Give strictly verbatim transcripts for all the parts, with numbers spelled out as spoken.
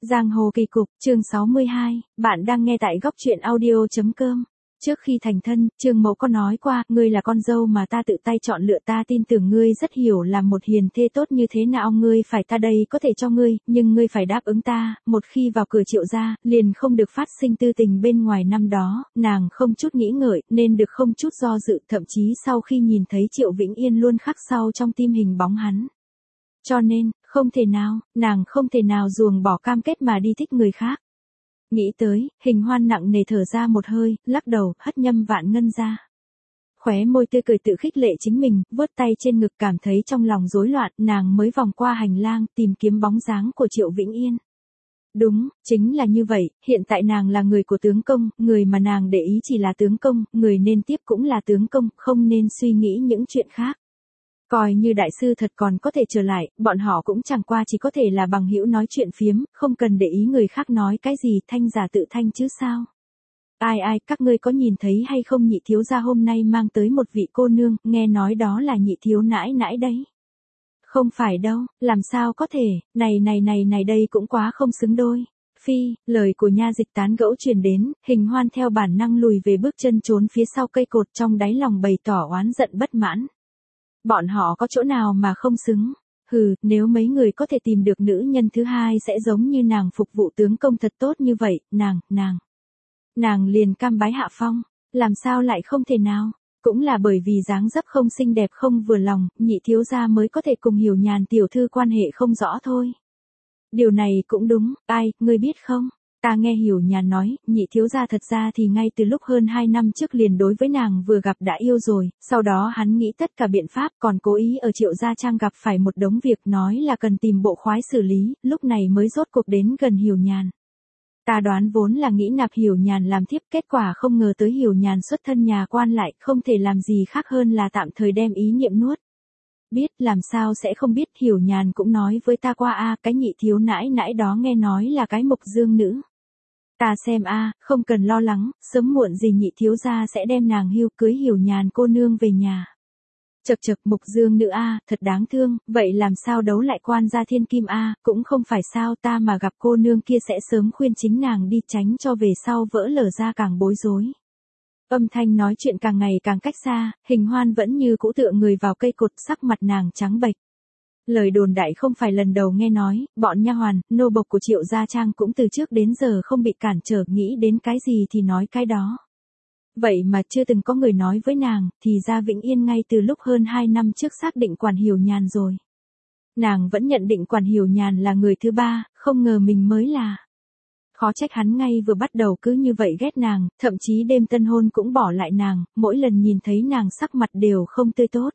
Giang hồ kỳ cục, chương sáu mươi hai, bạn đang nghe tại góc truyện audio chấm com. Trước khi thành thân, Trương Mẫu có nói qua, ngươi là con dâu mà ta tự tay chọn lựa, ta tin tưởng ngươi rất hiểu làm một hiền thê tốt như thế nào, ngươi phải ta đây có thể cho ngươi, nhưng ngươi phải đáp ứng ta, một khi vào cửa Triệu gia, liền không được phát sinh tư tình bên ngoài. Năm đó, nàng không chút nghĩ ngợi, nên được không chút do dự, thậm chí sau khi nhìn thấy Triệu Vĩnh Yên luôn khắc sâu trong tim hình bóng hắn. Cho nên, không thể nào, nàng không thể nào ruồng bỏ cam kết mà đi thích người khác. Nghĩ tới, Hình Hoan nặng nề thở ra một hơi, lắc đầu, hất Nhâm Vạn Ngân ra. Khóe môi tươi cười tự khích lệ chính mình, vuốt tay trên ngực cảm thấy trong lòng rối loạn, nàng mới vòng qua hành lang, tìm kiếm bóng dáng của Triệu Vĩnh Yên. Đúng, chính là như vậy, hiện tại nàng là người của tướng công, người mà nàng để ý chỉ là tướng công, người nên tiếp cũng là tướng công, không nên suy nghĩ những chuyện khác. Coi như đại sư thật còn có thể trở lại, bọn họ cũng chẳng qua chỉ có thể là bằng hữu nói chuyện phiếm, không cần để ý người khác nói cái gì, thanh giả tự thanh chứ sao. Ai ai, các ngươi có nhìn thấy hay không, nhị thiếu gia hôm nay mang tới một vị cô nương, nghe nói đó là nhị thiếu nãi nãi đấy. Không phải đâu, làm sao có thể, này này này này đây cũng quá không xứng đôi. Phi, lời của nha dịch tán gẫu truyền đến, Hình Hoan theo bản năng lùi về bước chân trốn phía sau cây cột, trong đáy lòng bày tỏ oán giận bất mãn. Bọn họ có chỗ nào mà không xứng? Hừ, nếu mấy người có thể tìm được nữ nhân thứ hai sẽ giống như nàng phục vụ tướng công thật tốt như vậy, nàng, nàng. Nàng liền cam bái hạ phong, làm sao lại không thể nào? Cũng là bởi vì dáng dấp không xinh đẹp không vừa lòng, nhị thiếu gia mới có thể cùng Hiểu Nhàn tiểu thư quan hệ không rõ thôi. Điều này cũng đúng, ai, ngươi biết không? Ta nghe Hiểu Nhàn nói, nhị thiếu gia thật ra thì ngay từ lúc hơn hai năm trước liền đối với nàng vừa gặp đã yêu rồi, sau đó hắn nghĩ tất cả biện pháp, còn cố ý ở Triệu gia trang gặp phải một đống việc, nói là cần tìm bộ khoái xử lý, lúc này mới rốt cuộc đến gần Hiểu Nhàn. Ta đoán vốn là nghĩ nạp Hiểu Nhàn làm thiếp, kết quả không ngờ tới Hiểu Nhàn xuất thân nhà quan lại, không thể làm gì khác hơn là tạm thời đem ý niệm nuốt. Biết, làm sao sẽ không biết, Hiểu Nhàn cũng nói với ta qua a, cái nhị thiếu nãi nãi đó nghe nói là cái mộc dương nữ. Ta xem a, không cần lo lắng, sớm muộn gì nhị thiếu gia sẽ đem nàng hưu, cưới Hiểu Nhàn cô nương về nhà. Chậc chậc, mộc dương nữ a, thật đáng thương, vậy làm sao đấu lại quan gia thiên kim a, cũng không phải sao, ta mà gặp cô nương kia sẽ sớm khuyên chính nàng đi, tránh cho về sau vỡ lở ra càng bối rối. Âm thanh nói chuyện càng ngày càng cách xa, Hình Hoan vẫn như cũ tựa người vào cây cột, sắc mặt nàng trắng bệch. Lời đồn đại không phải lần đầu nghe nói, bọn nha hoàn, nô bộc của Triệu gia trang cũng từ trước đến giờ không bị cản trở, nghĩ đến cái gì thì nói cái đó. Vậy mà chưa từng có người nói với nàng, thì ra Vĩnh Yên ngay từ lúc hơn hai năm trước xác định Quản Hiểu Nhàn rồi. Nàng vẫn nhận định Quản Hiểu Nhàn là người thứ ba, không ngờ mình mới là. Khó trách hắn ngay vừa bắt đầu cứ như vậy ghét nàng, thậm chí đêm tân hôn cũng bỏ lại nàng, mỗi lần nhìn thấy nàng sắc mặt đều không tươi tốt.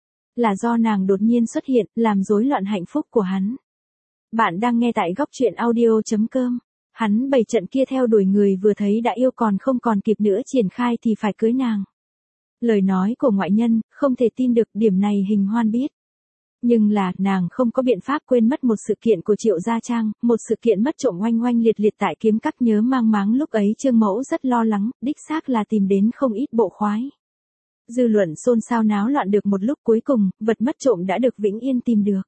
Là do nàng đột nhiên xuất hiện, làm rối loạn hạnh phúc của hắn. Bạn đang nghe tại góc truyện audio chấm com. Hắn bày trận kia theo đuổi người vừa thấy đã yêu, còn không còn kịp nữa triển khai thì phải cưới nàng. Lời nói của ngoại nhân, không thể tin được, điểm này Hình Hoan biết. Nhưng là, nàng không có biện pháp quên mất một sự kiện của Triệu gia trang, một sự kiện mất trộm oanh oanh liệt liệt tại kiếm các, nhớ mang máng lúc ấy Trương Mẫu rất lo lắng, đích xác là tìm đến không ít bộ khoái. Dư luận xôn xao náo loạn được một lúc, cuối cùng, vật mất trộm đã được Vĩnh Yên tìm được.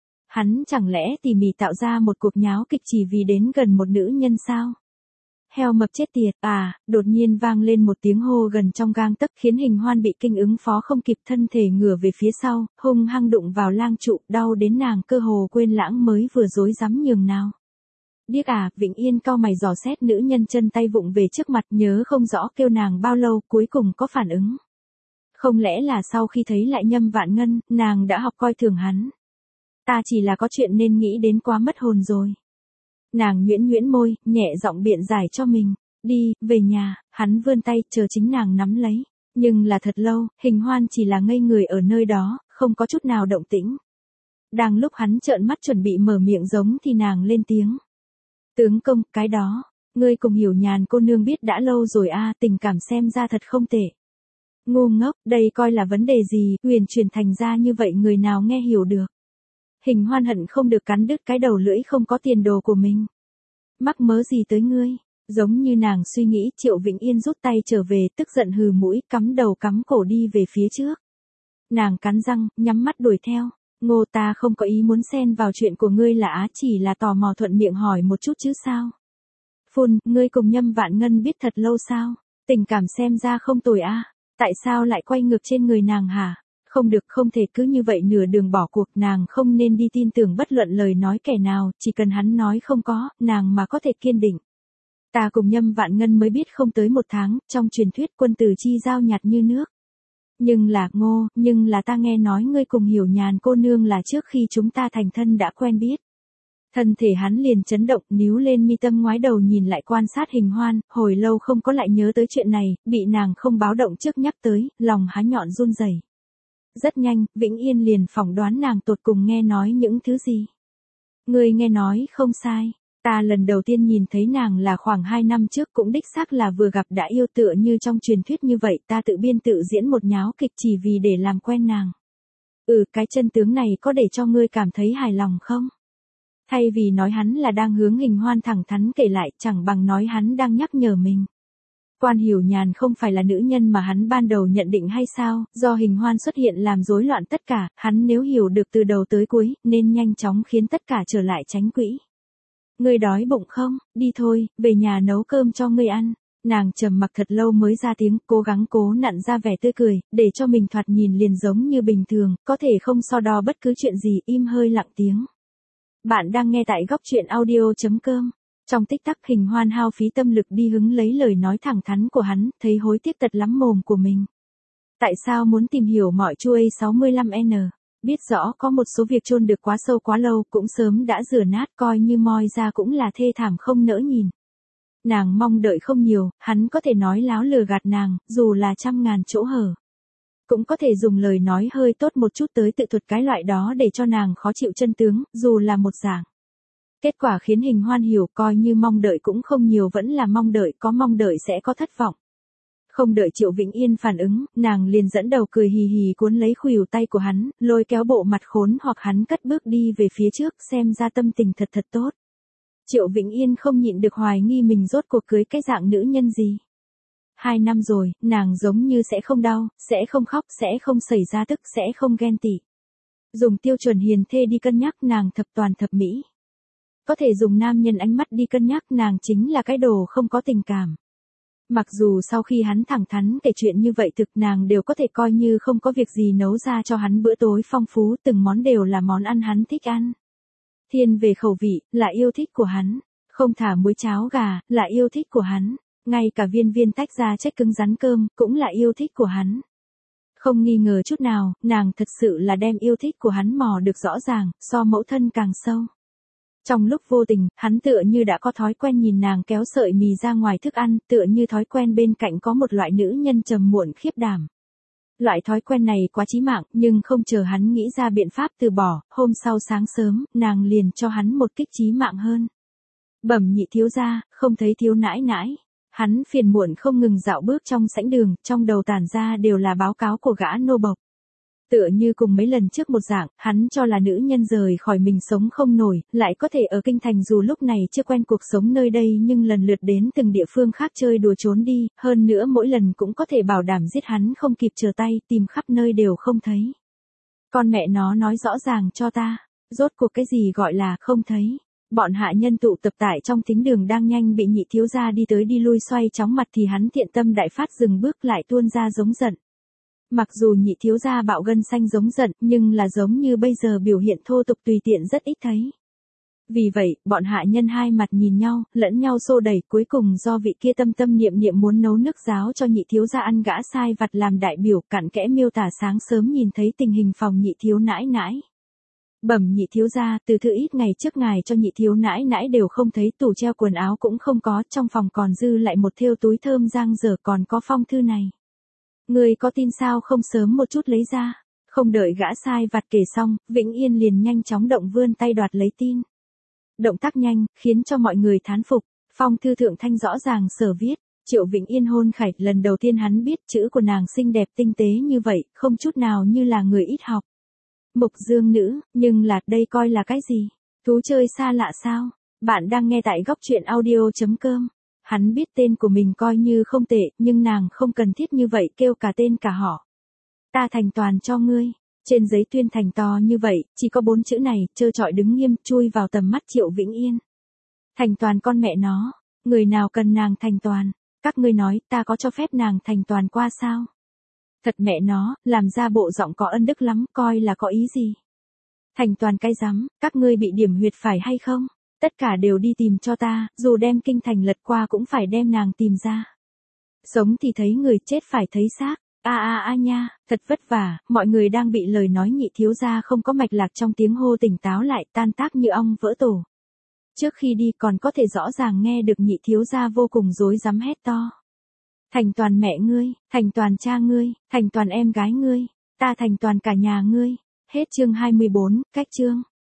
Hắn chẳng lẽ tỉ mỉ tạo ra một cuộc nháo kịch chỉ vì đến gần một nữ nhân sao? Heo mập chết tiệt, à, đột nhiên vang lên một tiếng hô gần trong gang tấc, khiến Hình Hoan bị kinh ứng phó không kịp, thân thể ngửa về phía sau, hung hăng đụng vào lang trụ, đau đến nàng cơ hồ quên lãng mới vừa rối rắm nhường nào. Điếc à, Vĩnh Yên cau mày dò xét nữ nhân chân tay vụng về trước mặt, nhớ không rõ kêu nàng bao lâu, cuối cùng có phản ứng. Không lẽ là sau khi thấy lại Nhâm Vạn Ngân, nàng đã học coi thường hắn. Ta chỉ là có chuyện nên nghĩ đến quá mất hồn rồi. Nàng nhuyễn nhuyễn môi, nhẹ giọng biện giải cho mình. Đi, về nhà, hắn vươn tay, chờ chính nàng nắm lấy. Nhưng là thật lâu, Hình Hoan chỉ là ngây người ở nơi đó, không có chút nào động tĩnh. Đang lúc hắn trợn mắt chuẩn bị mở miệng giống thì nàng lên tiếng. Tướng công, cái đó, ngươi cùng Hiểu Nhàn cô nương biết đã lâu rồi a, tình cảm xem ra thật không tệ. Ngu ngốc, đây coi là vấn đề gì, huyền truyền thành ra như vậy người nào nghe hiểu được. Hình Hoan hận không được cắn đứt cái đầu lưỡi không có tiền đồ của mình. Mắc mớ gì tới ngươi, giống như nàng suy nghĩ, Triệu Vĩnh Yên rút tay trở về, tức giận hừ mũi, cắm đầu cắm cổ đi về phía trước. Nàng cắn răng, nhắm mắt đuổi theo. Ngô, ta không có ý muốn xen vào chuyện của ngươi là á, chỉ là tò mò thuận miệng hỏi một chút chứ sao. Phun, ngươi cùng Nhâm Vạn Ngân biết thật lâu sao? Tình cảm xem ra không tồi a. Tại sao lại quay ngược trên người nàng hả? Không được, không thể cứ như vậy nửa đường bỏ cuộc, nàng không nên đi tin tưởng bất luận lời nói kẻ nào, chỉ cần hắn nói không có, nàng mà có thể kiên định. Ta cùng Nhâm Vạn Ngân mới biết không tới một tháng, trong truyền thuyết quân tử chi giao nhạt như nước. Nhưng là, Ngô, nhưng là ta nghe nói ngươi cùng Hiểu Nhàn cô nương là trước khi chúng ta thành thân đã quen biết. Thân thể hắn liền chấn động, níu lên mi tâm, ngoái đầu nhìn lại quan sát Hình Hoan, hồi lâu không có lại nhớ tới chuyện này, bị nàng không báo động trước nhắc tới, lòng há nhọn run rẩy. Rất nhanh, Vĩnh Yên liền phỏng đoán nàng tột cùng nghe nói những thứ gì. Ngươi nghe nói không sai, ta lần đầu tiên nhìn thấy nàng là khoảng hai năm trước, cũng đích xác là vừa gặp đã yêu, tựa như trong truyền thuyết như vậy, ta tự biên tự diễn một nháo kịch chỉ vì để làm quen nàng. Ừ, cái chân tướng này có để cho ngươi cảm thấy hài lòng không? Thay vì nói hắn là đang hướng Hình Hoan thẳng thắn kể lại, chẳng bằng nói hắn đang nhắc nhở mình. Quan Hiểu Nhàn không phải là nữ nhân mà hắn ban đầu nhận định hay sao, do Hình Hoan xuất hiện làm rối loạn tất cả, hắn nếu hiểu được từ đầu tới cuối, nên nhanh chóng khiến tất cả trở lại tránh quỹ. Ngươi đói bụng không? Đi thôi, về nhà nấu cơm cho ngươi ăn. Nàng trầm mặc thật lâu mới ra tiếng, cố gắng cố nặn ra vẻ tươi cười, để cho mình thoạt nhìn liền giống như bình thường, có thể không so đo bất cứ chuyện gì, im hơi lặng tiếng. Bạn đang nghe tại góc truyện audio chấm com. Trong tích tắc Hình Hoan hao phí tâm lực đi hứng lấy lời nói thẳng thắn của hắn, thấy hối tiếc tật lắm mồm của mình. Tại sao muốn tìm hiểu mọi chuôi sáu mươi lăm N? Biết rõ có một số việc chôn được quá sâu quá lâu, cũng sớm đã rửa nát, coi như moi ra cũng là thê thảm không nỡ nhìn. Nàng mong đợi không nhiều, hắn có thể nói láo lừa gạt nàng, dù là trăm ngàn chỗ hở. Cũng có thể dùng lời nói hơi tốt một chút tới tự thuật cái loại đó để cho nàng khó chịu chân tướng, dù là một dạng. Kết quả khiến Hình Hoan hiểu, coi như mong đợi cũng không nhiều, vẫn là mong đợi, có mong đợi sẽ có thất vọng. Không đợi Triệu Vĩnh Yên phản ứng, nàng liền dẫn đầu cười hì hì cuốn lấy khuỷu tay của hắn, lôi kéo bộ mặt khốn hoặc hắn cất bước đi về phía trước, xem ra tâm tình thật thật tốt. Triệu Vĩnh Yên không nhịn được hoài nghi mình rốt cuộc cưới cái dạng nữ nhân gì. Hai năm rồi, nàng giống như sẽ không đau, sẽ không khóc, sẽ không xảy ra tức, sẽ không ghen tị. Dùng tiêu chuẩn hiền thê đi cân nhắc, nàng thập toàn thập mỹ. Có thể dùng nam nhân ánh mắt đi cân nhắc, nàng chính là cái đồ không có tình cảm. Mặc dù sau khi hắn thẳng thắn kể chuyện như vậy, thực nàng đều có thể coi như không có việc gì nấu ra cho hắn bữa tối phong phú, từng món đều là món ăn hắn thích ăn. Thiên về khẩu vị, là yêu thích của hắn. Không thả muối cháo gà, là yêu thích của hắn. Ngay cả viên viên tách ra trách cứng rắn cơm, cũng là yêu thích của hắn. Không nghi ngờ chút nào, nàng thật sự là đem yêu thích của hắn mò được rõ ràng, so mẫu thân càng sâu. Trong lúc vô tình, hắn tựa như đã có thói quen nhìn nàng kéo sợi mì ra ngoài thức ăn, tựa như thói quen bên cạnh có một loại nữ nhân trầm muộn khiếp đảm. Loại thói quen này quá chí mạng, nhưng không chờ hắn nghĩ ra biện pháp từ bỏ, hôm sau sáng sớm, nàng liền cho hắn một kích chí mạng hơn. Bẩm nhị thiếu gia, không thấy thiếu nãi nãi. Hắn phiền muộn không ngừng dạo bước trong sảnh đường, trong đầu tản ra đều là báo cáo của gã nô bộc. Tựa như cùng mấy lần trước một dạng, hắn cho là nữ nhân rời khỏi mình sống không nổi, lại có thể ở kinh thành dù lúc này chưa quen cuộc sống nơi đây nhưng lần lượt đến từng địa phương khác chơi đùa trốn đi, hơn nữa mỗi lần cũng có thể bảo đảm giết hắn không kịp chờ tay, tìm khắp nơi đều không thấy. Con mẹ nó nói rõ ràng cho ta, rốt cuộc cái gì gọi là không thấy. Bọn hạ nhân tụ tập tại trong thính đường đang nhanh bị nhị thiếu gia đi tới đi lui xoay chóng mặt thì hắn thiện tâm đại phát dừng bước lại tuôn ra giống giận. Mặc dù nhị thiếu gia bạo gân xanh giống giận, nhưng là giống như bây giờ biểu hiện thô tục tùy tiện rất ít thấy. Vì vậy, bọn hạ nhân hai mặt nhìn nhau, lẫn nhau xô đẩy, cuối cùng do vị kia tâm tâm niệm niệm muốn nấu nước giáo cho nhị thiếu gia ăn gã sai vặt làm đại biểu, cặn kẽ miêu tả sáng sớm nhìn thấy tình hình phòng nhị thiếu nãi nãi. Bẩm nhị thiếu gia, từ thư ít ngày trước ngài cho nhị thiếu nãi nãi đều không thấy, tủ treo quần áo cũng không có, trong phòng còn dư lại một thêu túi thơm giang dở, còn có phong thư này. Người có tin sao không sớm một chút lấy ra? Không đợi gã sai vặt kể xong, Vĩnh Yên liền nhanh chóng động vươn tay đoạt lấy tin. Động tác nhanh, khiến cho mọi người thán phục. Phong thư thượng thanh rõ ràng sở viết. Triệu Vĩnh Yên hôn khải, lần đầu tiên hắn biết chữ của nàng xinh đẹp tinh tế như vậy, không chút nào như là người ít học. Mục dương nữ, nhưng là đây coi là cái gì? Thú chơi xa lạ sao? Bạn đang nghe tại góc truyện audio chấm com. Hắn biết tên của mình coi như không tệ, nhưng nàng không cần thiết như vậy kêu cả tên cả họ. Ta thành toàn cho ngươi. Trên giấy tuyên thành to như vậy, chỉ có bốn chữ này, trơ trọi đứng nghiêm, chui vào tầm mắt Triệu Vĩnh Yên. Thành Toàn con mẹ nó, người nào cần nàng thành toàn, các ngươi nói, ta có cho phép nàng thành toàn qua sao? Thật mẹ nó, làm ra bộ giọng có ân đức lắm, coi là có ý gì? Thành Toàn cái rắm, các ngươi bị điểm huyệt phải hay không? Tất cả đều đi tìm cho ta, dù đem kinh thành lật qua cũng phải đem nàng tìm ra. Sống thì thấy người, chết phải thấy xác. A a a nha, thật vất vả, mọi người đang bị lời nói nhị thiếu gia không có mạch lạc trong tiếng hô tỉnh táo lại, tan tác như ong vỡ tổ. Trước khi đi còn có thể rõ ràng nghe được nhị thiếu gia vô cùng rối rắm hét to. Thành Toàn mẹ ngươi, Thành Toàn cha ngươi, Thành Toàn em gái ngươi, ta Thành Toàn cả nhà ngươi. Hết chương hai mươi bốn, cách chương.